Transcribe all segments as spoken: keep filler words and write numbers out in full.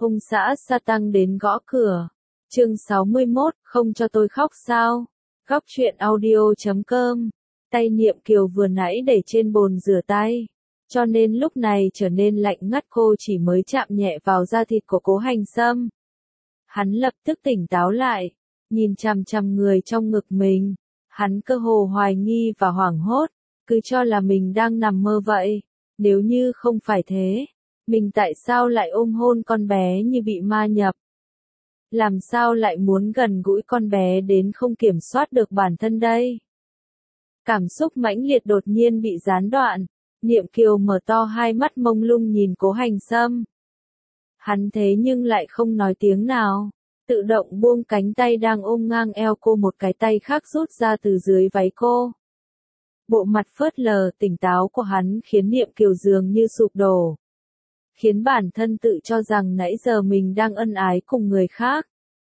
Ông xã sa tăng đến gõ cửa. Chương sáu mươi mốt, không cho tôi khóc sao? Góc truyện audio chấm com. Tay Niệm Kiều vừa nãy để trên bồn rửa tay, cho nên lúc này trở nên lạnh ngắt, cô chỉ mới chạm nhẹ vào da thịt của Cố Hành Sâm. Hắn lập tức tỉnh táo lại, nhìn chằm chằm người trong ngực mình. Hắn cơ hồ hoài nghi và hoảng hốt, cứ cho là mình đang nằm mơ vậy. Nếu như không phải thế, mình tại sao lại ôm hôn con bé như bị ma nhập? Làm sao lại muốn gần gũi con bé đến không kiểm soát được bản thân đây? Cảm xúc mãnh liệt đột nhiên bị gián đoạn. Niệm Kiều mở to hai mắt mông lung nhìn Cố Hành Sâm. Hắn thế nhưng lại không nói tiếng nào, tự động buông cánh tay đang ôm ngang eo cô, một cái tay khác rút ra từ dưới váy cô. Bộ mặt phớt lờ tỉnh táo của hắn khiến Niệm Kiều dường như sụp đổ, khiến bản thân tự cho rằng nãy giờ mình đang ân ái cùng người khác.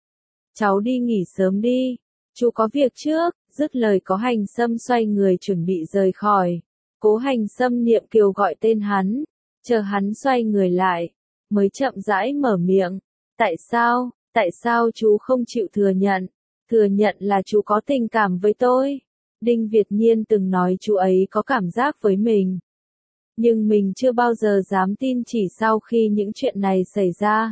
Cháu đi nghỉ sớm đi, chú có việc trước. Dứt lời Cố Hành Sâm xoay người chuẩn bị rời khỏi. Cố Hành Sâm Niệm Kiều gọi tên hắn, chờ hắn xoay người lại, mới chậm rãi mở miệng. Tại sao, tại sao chú không chịu thừa nhận, thừa nhận là chú có tình cảm với tôi? Đinh Việt Nhiên từng nói chú ấy có cảm giác với mình, nhưng mình chưa bao giờ dám tin, chỉ sau khi những chuyện này xảy ra,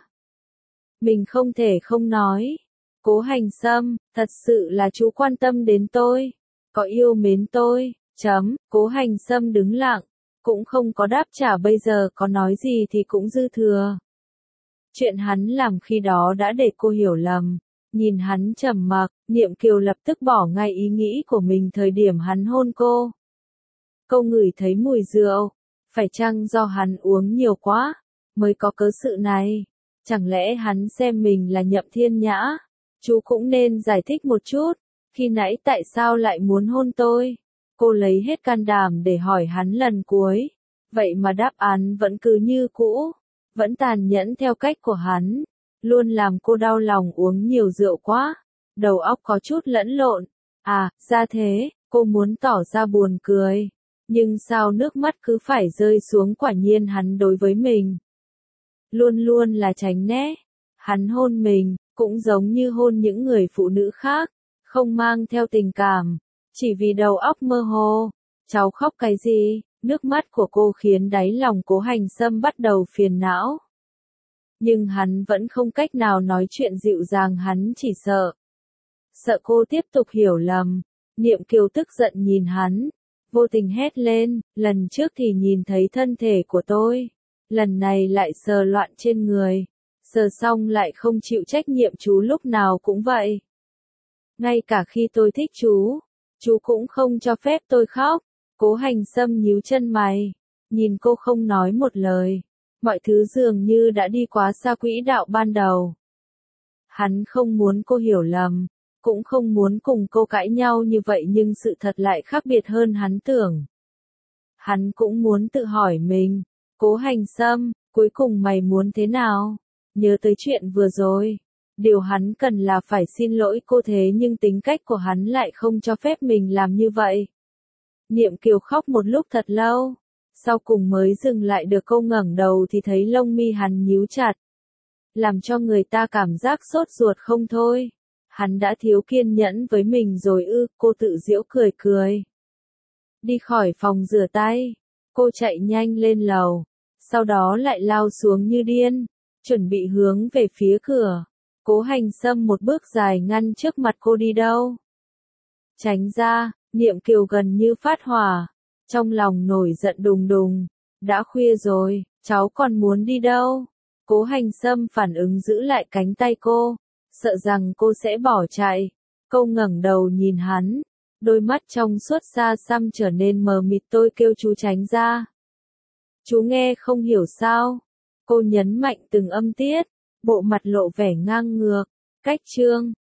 mình không thể không nói. Cố Hành Sâm, thật sự là chú quan tâm đến tôi, có yêu mến tôi, chấm. Cố Hành Sâm đứng lặng, cũng không có đáp trả, bây giờ có nói gì thì cũng dư thừa. Chuyện hắn làm khi đó đã để cô hiểu lầm. Nhìn hắn trầm mặc, Niệm Kiều lập tức bỏ ngay ý nghĩ của mình thời điểm hắn hôn cô. Cô ngửi thấy mùi rượu, phải chăng do hắn uống nhiều quá, mới có cớ sự này? Chẳng lẽ hắn xem mình là Nhậm Thiên Nhã? Chú cũng nên giải thích một chút, khi nãy tại sao lại muốn hôn tôi? Cô lấy hết can đảm để hỏi hắn lần cuối, vậy mà đáp án vẫn cứ như cũ, vẫn tàn nhẫn theo cách của hắn, luôn làm cô đau lòng. Uống nhiều rượu quá, đầu óc có chút lẫn lộn. À, ra thế. Cô muốn tỏ ra buồn cười, nhưng sao nước mắt cứ phải rơi xuống? Quả nhiên hắn đối với mình luôn luôn là tránh né. Hắn hôn mình cũng giống như hôn những người phụ nữ khác, không mang theo tình cảm, chỉ vì đầu óc mơ hồ. Cháu khóc cái gì? Nước mắt của cô khiến đáy lòng Cố Hành Sâm bắt đầu phiền não. Nhưng hắn vẫn không cách nào nói chuyện dịu dàng, hắn chỉ sợ. Sợ cô tiếp tục hiểu lầm. Niệm Kiều tức giận nhìn hắn, vô tình hét lên, lần trước thì nhìn thấy thân thể của tôi, lần này lại sờ loạn trên người. Sờ xong lại không chịu trách nhiệm, chú lúc nào cũng vậy. Ngay cả khi tôi thích chú, chú cũng không cho phép tôi khóc. Cố Hành Sâm nhíu chân mày, nhìn cô không nói một lời. Mọi thứ dường như đã đi quá xa quỹ đạo ban đầu. Hắn không muốn cô hiểu lầm, cũng không muốn cùng cô cãi nhau như vậy, nhưng sự thật lại khác biệt hơn hắn tưởng. Hắn cũng muốn tự hỏi mình, Cố Hành Sâm, cuối cùng mày muốn thế nào? Nhớ tới chuyện vừa rồi, điều hắn cần là phải xin lỗi cô, thế nhưng tính cách của hắn lại không cho phép mình làm như vậy. Niệm Kiều khóc một lúc thật lâu, sau cùng mới dừng lại được. Cô ngẩng đầu thì thấy lông mi hắn nhíu chặt, làm cho người ta cảm giác sốt ruột không thôi. Hắn đã thiếu kiên nhẫn với mình rồi ư? Cô tự giễu cười cười. Đi khỏi phòng rửa tay, cô chạy nhanh lên lầu, sau đó lại lao xuống như điên, chuẩn bị hướng về phía cửa. Cố Hành Sâm một bước dài ngăn trước mặt cô. Đi đâu? Tránh ra. Niệm Kiều gần như phát hỏa, trong lòng nổi giận đùng đùng. Đã khuya rồi, cháu còn muốn đi đâu? Cố Hành Sâm phản ứng giữ lại cánh tay cô, sợ rằng cô sẽ bỏ chạy. Cô ngẩng đầu nhìn hắn, đôi mắt trong suốt xa xăm trở nên mờ mịt. Tôi kêu chú tránh ra. Chú nghe không hiểu sao? Cô nhấn mạnh từng âm tiết, bộ mặt lộ vẻ ngang ngược. Cách chương